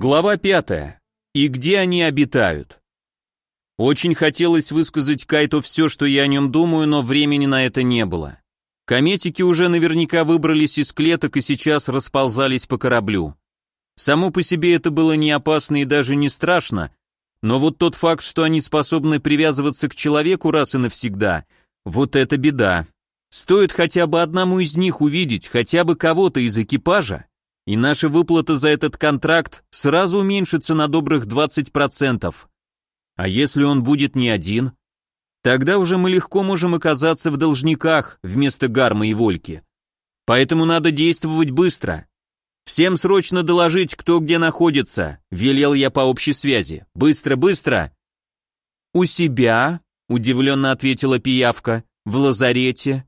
Глава 5. И где они обитают? Очень хотелось высказать Кайто все, что я о нем думаю, но времени на это не было. Кометики уже наверняка выбрались из клеток и сейчас расползались по кораблю. Само по себе это было не опасно и даже не страшно, но вот тот факт, что они способны привязываться к человеку раз и навсегда, вот это беда. Стоит хотя бы одному из них увидеть, хотя бы кого-то из экипажа, и наша выплата за этот контракт сразу уменьшится на добрых 20%. А если он будет не один? Тогда уже мы легко можем оказаться в должниках вместо Гарма и Вольки. Поэтому надо действовать быстро. «Всем срочно доложить, кто где находится», — велел я по общей связи. «Быстро, быстро!» «У себя», — удивленно ответила пиявка, — «в лазарете».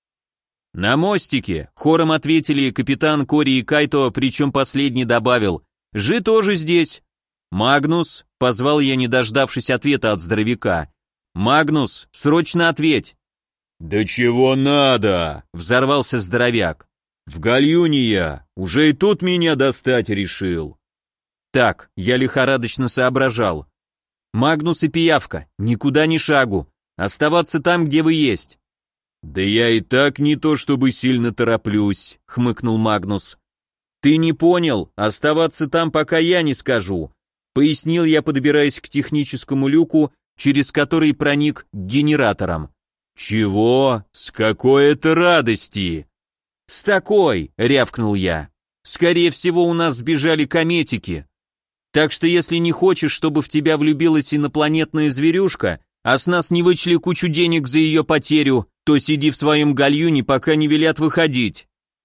«На мостике», — хором ответили капитан Кори и Кайто, причем последний добавил, «Жи тоже здесь». «Магнус», — позвал я, не дождавшись ответа от здоровяка, «Магнус, срочно ответь». «Да чего надо?» — взорвался здоровяк. «В гальюне я, уже и тут меня достать решил». Так, я лихорадочно соображал. «Магнус и пиявка, никуда ни шагу, оставаться там, где вы есть». «Да я и так не то чтобы сильно тороплюсь», — хмыкнул Магнус. «Ты не понял, оставаться там, пока я не скажу», — пояснил я, подбираясь к техническому люку, через который проник к генераторам. «Чего? С какой это радости?» «С такой», — рявкнул я. «Скорее всего, у нас сбежали кометики. Так что если не хочешь, чтобы в тебя влюбилась инопланетная зверюшка, а с нас не вычли кучу денег за ее потерю, то сиди в своем гальюне, пока не велят выходить».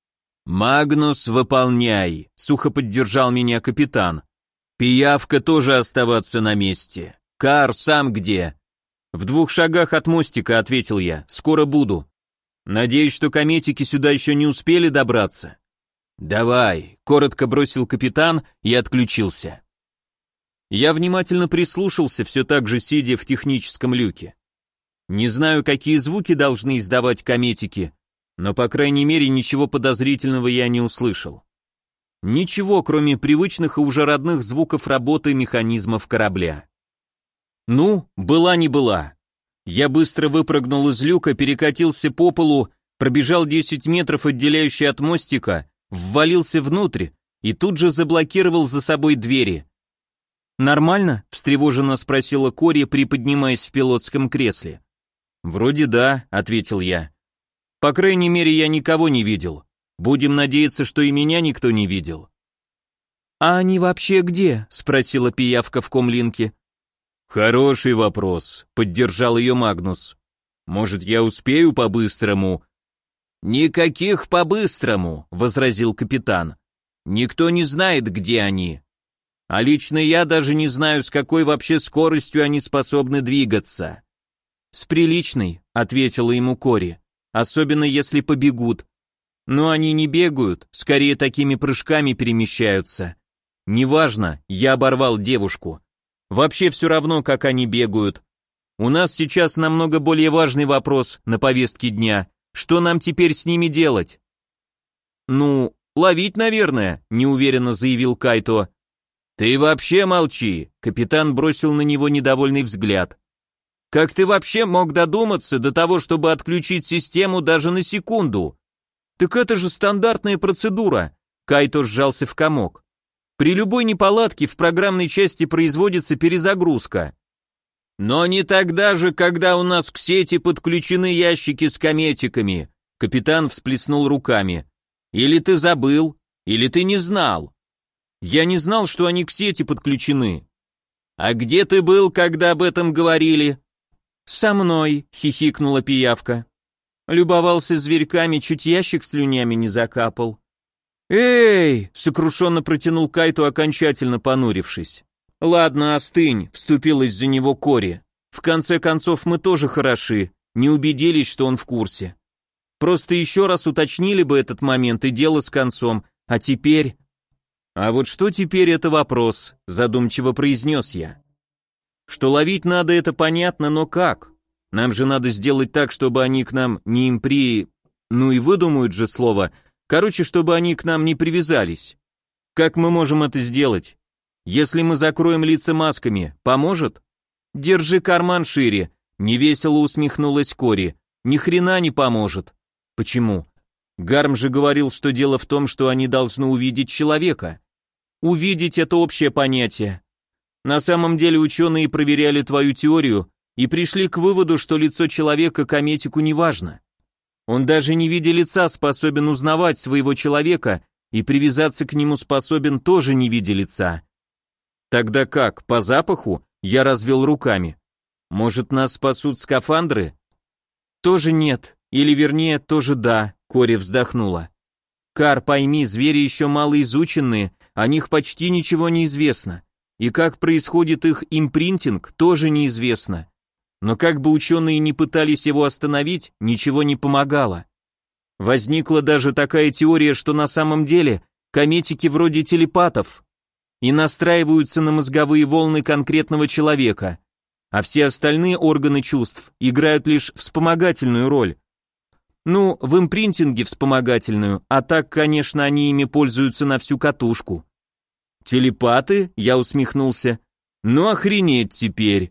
«Магнус, выполняй», — сухо поддержал меня капитан. «Пиявка тоже оставаться на месте. Кар, сам где?» «В 2 шагах от мостика», — ответил я, — «скоро буду. Надеюсь, что кометики сюда еще не успели добраться». «Давай», — коротко бросил капитан и отключился. Я внимательно прислушался, все так же сидя в техническом люке. Не знаю, какие звуки должны издавать кометики, но, по крайней мере, ничего подозрительного я не услышал. Ничего, кроме привычных и уже родных звуков работы механизмов корабля. Ну, была не была. Я быстро выпрыгнул из люка, перекатился по полу, пробежал 10 метров, отделяющие от мостика, ввалился внутрь и тут же заблокировал за собой двери. «Нормально?» — встревоженно спросила Кори, приподнимаясь в пилотском кресле. «Вроде да», — ответил я. «По крайней мере, я никого не видел. Будем надеяться, что и меня никто не видел». «А они вообще где?» — спросила пиявка в комлинке. «Хороший вопрос», — поддержал ее Магнус. «Может, я успею по-быстрому?» «Никаких по-быстрому», — возразил капитан. «Никто не знает, где они. А лично я даже не знаю, с какой вообще скоростью они способны двигаться». «С приличной», — ответила ему Кори, — «особенно если побегут. Но они не бегают, скорее такими прыжками перемещаются. Неважно, я оборвал девушку. Вообще все равно, как они бегают. У нас сейчас намного более важный вопрос на повестке дня. Что нам теперь с ними делать?» «Ну, ловить, наверное», — неуверенно заявил Кайто. «Ты вообще молчи», — капитан бросил на него недовольный взгляд. «Как ты вообще мог додуматься до того, чтобы отключить систему даже на секунду?» «Так это же стандартная процедура», — Кайто сжался в комок. «При любой неполадке в программной части производится перезагрузка». «Но не тогда же, когда у нас к сети подключены ящики с кометиками», — капитан всплеснул руками. «Или ты забыл, или ты не знал». «Я не знал, что они к сети подключены». «А где ты был, когда об этом говорили?» «Со мной», — хихикнула пиявка. Любовался зверьками, чуть ящик слюнями не закапал. «Эй!» — сокрушенно протянул Кайто, окончательно понурившись. «Ладно, остынь», — вступилась за него Кори. «В конце концов, мы тоже хороши, не убедились, что он в курсе. Просто еще раз уточнили бы этот момент и дело с концом, а теперь...» «А вот что теперь, это вопрос», — задумчиво произнес я. «Что ловить надо, это понятно, но как? Нам же надо сделать так, чтобы они к нам не ну и выдумают же слово, короче, чтобы они к нам не привязались. Как мы можем это сделать? Если мы закроем лица масками, поможет? Держи карман шире, невесело усмехнулась Кори. Ни хрена не поможет. Почему? Гарм же говорил, что дело в том, что они должны увидеть человека. Увидеть — это общее понятие. На самом деле ученые проверяли твою теорию и пришли к выводу, что лицо человека кометику не важно. Он даже не видя лица способен узнавать своего человека и привязаться к нему способен тоже не видя лица. Тогда как, по запаху? Я развел руками. Может, нас спасут скафандры? Тоже нет, или вернее, тоже да, Кори вздохнула. Кар, пойми, звери еще малоизученные, о них почти ничего не известно. И как происходит их импринтинг, тоже неизвестно. Но как бы ученые ни пытались его остановить, ничего не помогало. Возникла даже такая теория, что на самом деле кометики вроде телепатов и настраиваются на мозговые волны конкретного человека, а все остальные органы чувств играют лишь вспомогательную роль. Ну, в импринтинге вспомогательную, а так, конечно, они ими пользуются на всю катушку. Телепаты? Я усмехнулся. Ну охренеть теперь.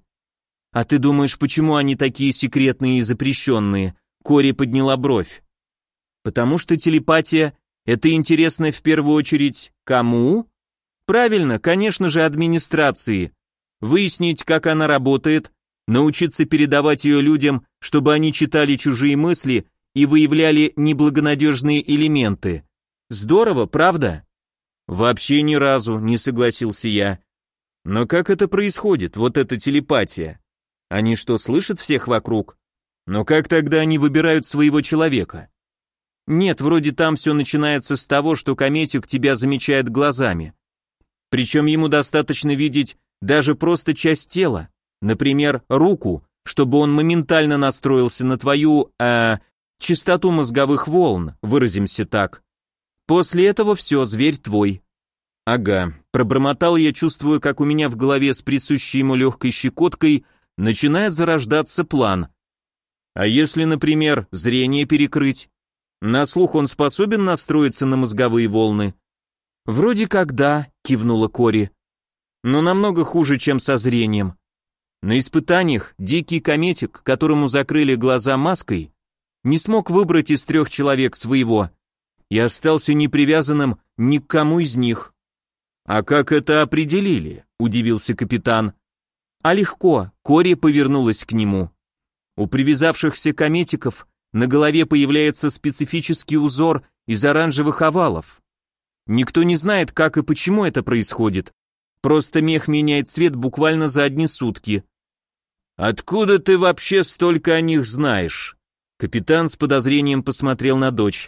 А ты думаешь, почему они такие секретные и запрещенные? Кори подняла бровь. Потому что телепатия — это интересно в первую очередь кому? Правильно, конечно же, администрации. Выяснить, как она работает, научиться передавать ее людям, чтобы они читали чужие мысли и выявляли неблагонадежные элементы. Здорово, правда? Вообще ни разу, не согласился я. Но как это происходит, вот эта телепатия? Они что, слышат всех вокруг? Но как тогда они выбирают своего человека? Нет, вроде там все начинается с того, что кометик тебя замечает глазами. Причем ему достаточно видеть даже просто часть тела, например, руку, чтобы он моментально настроился на твою, частоту мозговых волн, выразимся так. После этого все, зверь твой. Ага, пробормотал я, чувствуя, как у меня в голове с присущей ему легкой щекоткой начинает зарождаться план. А если, например, зрение перекрыть? На слух он способен настроиться на мозговые волны? Вроде как да, кивнула Кори. Но намного хуже, чем со зрением. На испытаниях дикий кометик, которому закрыли глаза маской, не смог выбрать из 3 человек своего и остался непривязанным ни к кому из них. «А как это определили?» – удивился капитан. «А легко», – Кори повернулась к нему. «У привязавшихся кометиков на голове появляется специфический узор из оранжевых овалов. Никто не знает, как и почему это происходит. Просто мех меняет цвет буквально за одни сутки». «Откуда ты вообще столько о них знаешь?» Капитан с подозрением посмотрел на дочь.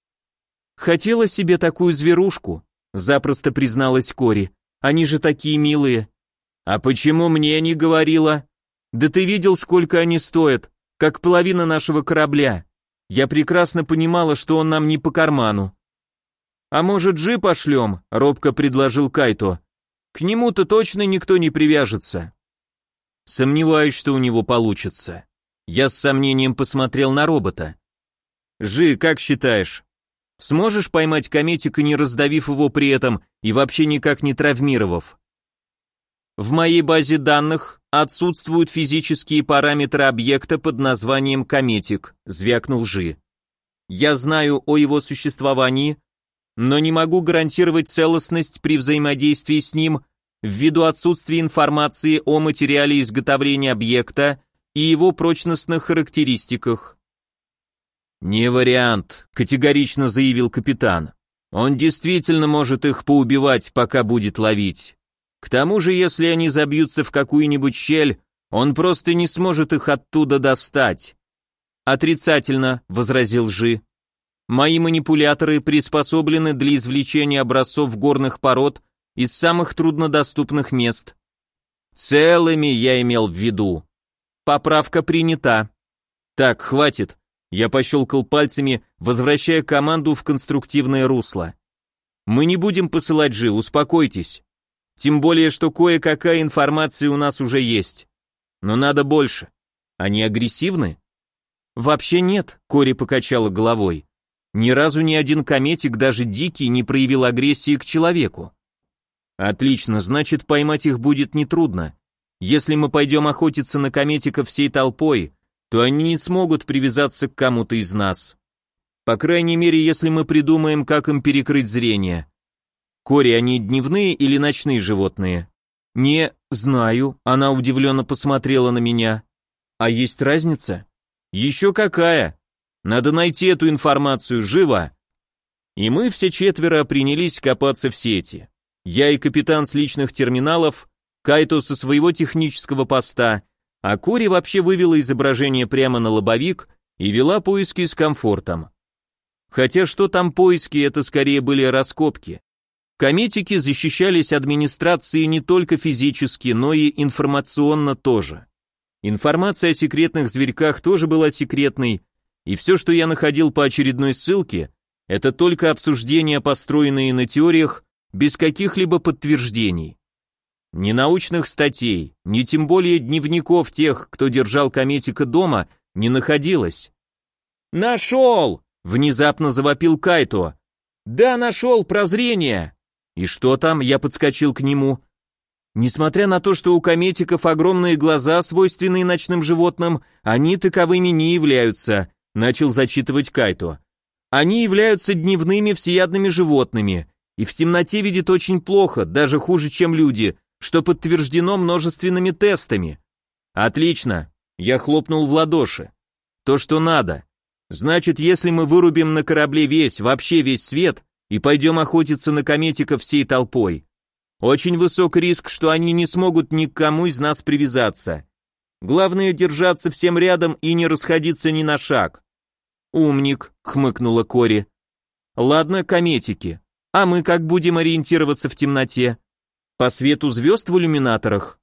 «Хотела себе такую зверушку», — запросто призналась Кори. «Они же такие милые». «А почему мне не говорила?» «Да ты видел, сколько они стоят, как половина нашего корабля. Я прекрасно понимала, что он нам не по карману». «А может, Джи пошлем?» — робко предложил Кайто. «К нему-то точно никто не привяжется». «Сомневаюсь, что у него получится». Я с сомнением посмотрел на робота. «Жи, как считаешь, сможешь поймать кометика, не раздавив его при этом и вообще никак не травмировав?» «В моей базе данных отсутствуют физические параметры объекта под названием кометик», звякнул Жи. «Я знаю о его существовании, но не могу гарантировать целостность при взаимодействии с ним ввиду отсутствия информации о материале изготовления объекта и его прочностных характеристиках». «Не вариант», — категорично заявил капитан. «Он действительно может их поубивать, пока будет ловить. К тому же, если они забьются в какую-нибудь щель, он просто не сможет их оттуда достать». «Отрицательно», — возразил Жи. «Мои манипуляторы приспособлены для извлечения образцов горных пород из самых труднодоступных мест». «Целыми я имел в виду». «Поправка принята». «Так, хватит». Я пощелкал пальцами, возвращая команду в конструктивное русло. «Мы не будем посылать Джи, успокойтесь. Тем более, что кое-какая информация у нас уже есть. Но надо больше. Они агрессивны?» «Вообще нет», — Кори покачала головой. «Ни разу ни один кометик, даже дикий, не проявил агрессии к человеку». Отлично, значит, поймать их будет нетрудно. Если мы пойдем охотиться на кометиков всей толпой, то они не смогут привязаться к кому-то из нас. По крайней мере, если мы придумаем, как им перекрыть зрение. Кори, они дневные или ночные животные? Не знаю, она удивленно посмотрела на меня. А есть разница? Еще какая? Надо найти эту информацию, живо! И мы все четверо принялись копаться в сети. Я и капитан с личных терминалов, Кайто со своего технического поста, а Кори вообще вывела изображение прямо на лобовик и вела поиски с комфортом. Хотя что там поиски, это скорее были раскопки. Кометики защищались администрацией не только физически, но и информационно тоже. Информация о секретных зверьках тоже была секретной, и все, что я находил по очередной ссылке, это только обсуждения, построенные на теориях, без каких-либо подтверждений. Ни научных статей, ни тем более дневников тех, кто держал кометика дома, не находилось. «Нашел!» — внезапно завопил Кайто. «Да, нашел, прозрение!» «И что там?» — я подскочил к нему. Несмотря на то, что у кометиков огромные глаза, свойственные ночным животным, они таковыми не являются, начал зачитывать Кайто. Они являются дневными всеядными животными, и в темноте видят очень плохо, даже хуже, чем люди, что подтверждено множественными тестами. Отлично, я хлопнул в ладоши. То, что надо. Значит, если мы вырубим на корабле вообще весь свет, и пойдем охотиться на кометиков всей толпой, очень высок риск, что они не смогут ни к кому из нас привязаться. Главное держаться всем рядом и не расходиться ни на шаг. Умник, хмыкнула Кори. Ладно, кометики. А мы как будем ориентироваться в темноте? По свету звезд в иллюминаторах?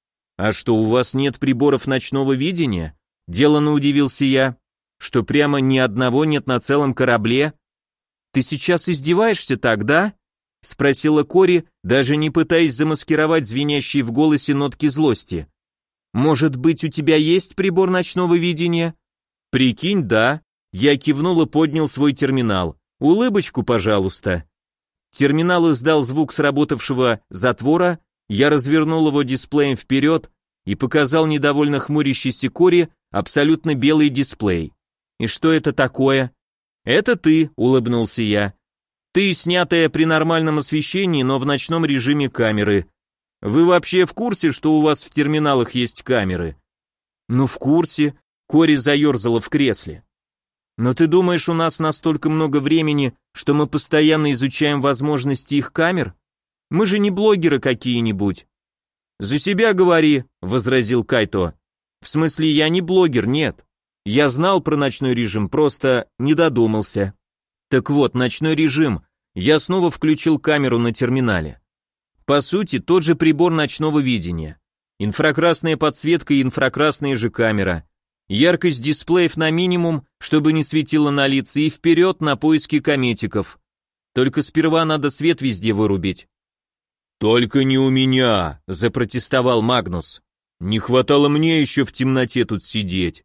А что, у вас нет приборов ночного видения? Делано удивился я. Что прямо ни одного нет на целом корабле? Ты сейчас издеваешься так, да? Спросила Кори, даже не пытаясь замаскировать звенящие в голосе нотки злости. Может быть, у тебя есть прибор ночного видения? Прикинь, да. Я кивнул и поднял свой терминал. Улыбочку, пожалуйста. Терминал издал звук сработавшего затвора, я развернул его дисплеем вперед и показал недовольно хмурящейся Кори абсолютно белый дисплей. И что это такое? Это ты, улыбнулся я. Ты, снятая при нормальном освещении, но в ночном режиме камеры. Вы вообще в курсе, что у вас в терминалах есть камеры? Ну, в курсе. Кори заерзала в кресле. Но ты думаешь, у нас настолько много времени, что мы постоянно изучаем возможности их камер? Мы же не блогеры какие-нибудь. За себя говори, возразил Кайто. В смысле, я не блогер, нет. Я знал про ночной режим, просто не додумался. Так вот, ночной режим. Я снова включил камеру на терминале. По сути, тот же прибор ночного видения. Инфракрасная подсветка и инфракрасная же камера. Яркость дисплеев на минимум, чтобы не светило на лица, и вперед на поиски кометиков. Только сперва надо свет везде вырубить. «Только не у меня», — запротестовал Магнус. «Не хватало мне еще в темноте тут сидеть».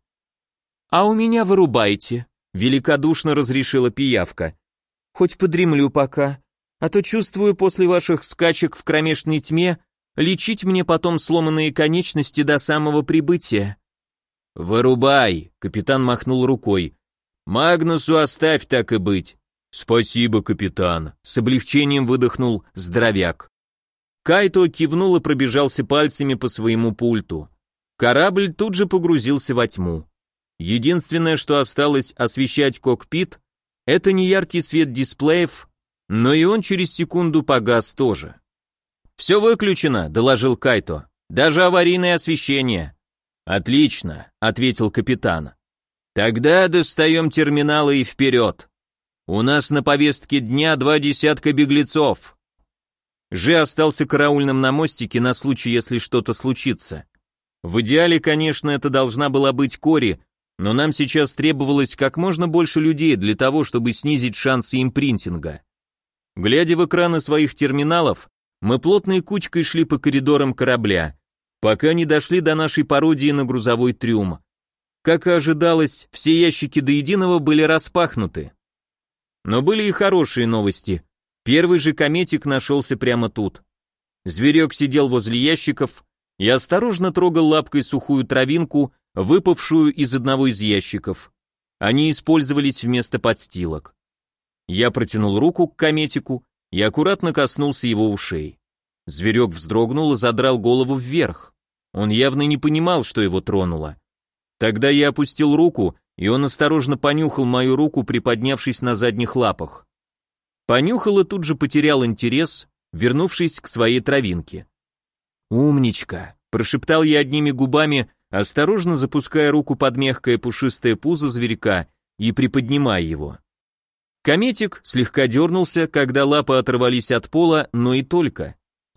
«А у меня вырубайте», — великодушно разрешила пиявка. «Хоть подремлю пока, а то чувствую после ваших скачек в кромешной тьме лечить мне потом сломанные конечности до самого прибытия». «Вырубай», — капитан махнул рукой. «Магнусу оставь так и быть». «Спасибо, капитан», — с облегчением выдохнул здоровяк. Кайто кивнул и пробежался пальцами по своему пульту. Корабль тут же погрузился во тьму. Единственное, что осталось освещать кокпит, это неяркий свет дисплеев, но и он через секунду погас тоже. «Все выключено», — доложил Кайто. «Даже аварийное освещение». «Отлично», — ответил капитан. «Тогда достаем терминалы и вперед. У нас на повестке дня 20 беглецов». Же остался караульным на мостике на случай, если что-то случится. В идеале, конечно, это должна была быть Кори, но нам сейчас требовалось как можно больше людей для того, чтобы снизить шансы импринтинга. Глядя в экраны своих терминалов, мы плотной кучкой шли по коридорам корабля, пока не дошли до нашей пародии на грузовой трюм. Как и ожидалось, все ящики до единого были распахнуты. Но были и хорошие новости. Первый же кометик нашелся прямо тут. Зверек сидел возле ящиков и осторожно трогал лапкой сухую травинку, выпавшую из одного из ящиков. Они использовались вместо подстилок. Я протянул руку к кометику и аккуратно коснулся его ушей. Зверек вздрогнул и задрал голову вверх. Он явно не понимал, что его тронуло. Тогда я опустил руку, и он осторожно понюхал мою руку, приподнявшись на задних лапах. Понюхал и тут же потерял интерес, вернувшись к своей травинке. «Умничка», — прошептал я одними губами, осторожно запуская руку под мягкое пушистое пузо зверька и приподнимая его. Кометик слегка дернулся, когда лапы оторвались от пола, но и только.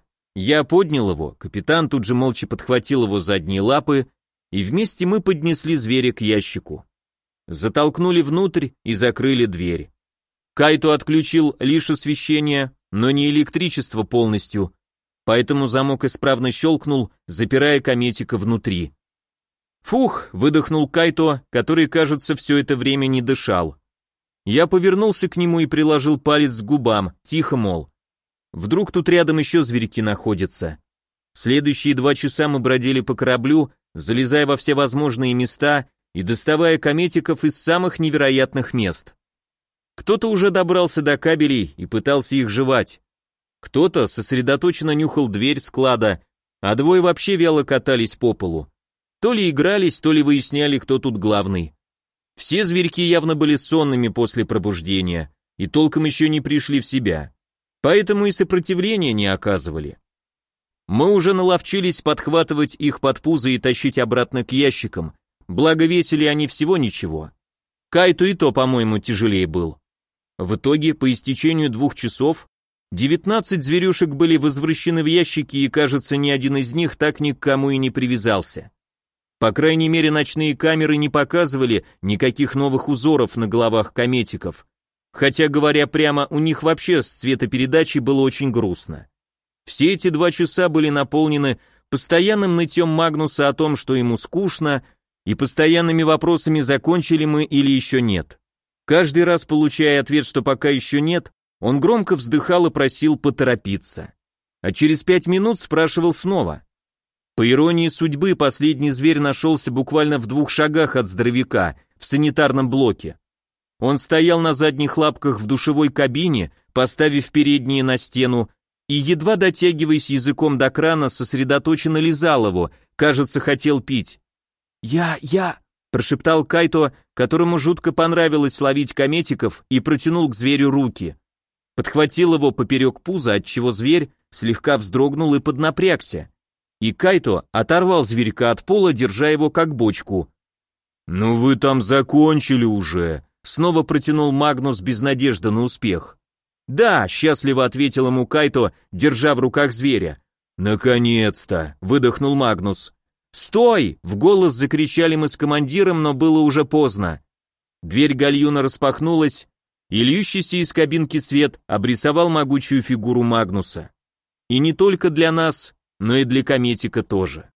Я поднял его, капитан тут же молча подхватил его задние лапы, и вместе мы поднесли зверя к ящику. Затолкнули внутрь и закрыли дверь. Кайто отключил лишь освещение, но не электричество полностью, поэтому замок исправно щелкнул, запирая кометика внутри. «Фух», — выдохнул Кайто, который, кажется, все это время не дышал. Я повернулся к нему и приложил палец к губам, тихо, мол. Вдруг тут рядом еще зверьки находятся. Следующие 2 часа мы бродили по кораблю, залезая во все возможные места и доставая кометиков из самых невероятных мест. Кто-то уже добрался до кабелей и пытался их жевать. Кто-то сосредоточенно нюхал дверь склада, а 2 вообще вяло катались по полу. То ли игрались, то ли выясняли, кто тут главный. Все зверьки явно были сонными после пробуждения и толком еще не пришли в себя, поэтому и сопротивления не оказывали. Мы уже наловчились подхватывать их под пузо и тащить обратно к ящикам, благо весили они всего ничего. Кайту и то, по-моему, тяжелее был. В итоге, по истечению 2 часов, 19 зверюшек были возвращены в ящики, и, кажется, ни один из них так ни к кому и не привязался. По крайней мере, ночные камеры не показывали никаких новых узоров на головах кометиков, хотя, говоря прямо, у них вообще с цветопередачей было очень грустно. Все эти 2 часа были наполнены постоянным нытьем Магнуса о том, что ему скучно, и постоянными вопросами, закончили мы или еще нет. Каждый раз, получая ответ, что пока еще нет, он громко вздыхал и просил поторопиться. А через 5 минут спрашивал снова. По иронии судьбы, последний зверь нашелся буквально в 2 шагах от здоровяка, в санитарном блоке. Он стоял на задних лапках в душевой кабине, поставив передние на стену, и, едва дотягиваясь языком до крана, сосредоточенно лизал его, кажется, хотел пить. «Я...» – прошептал Кайто, которому жутко понравилось ловить кометиков, и протянул к зверю руки. Подхватил его поперек пуза, отчего зверь слегка вздрогнул и поднапрягся. И Кайто оторвал зверька от пола, держа его как бочку. «Ну вы там закончили уже», — снова протянул Магнус без надежды на успех. «Да», — счастливо ответил ему Кайто, держа в руках зверя. «Наконец-то», — выдохнул Магнус. «Стой!» — в голос закричали мы с командиром, но было уже поздно. Дверь гальюна распахнулась, и льющийся из кабинки свет обрисовал могучую фигуру Магнуса. И не только для нас, но и для кометика тоже.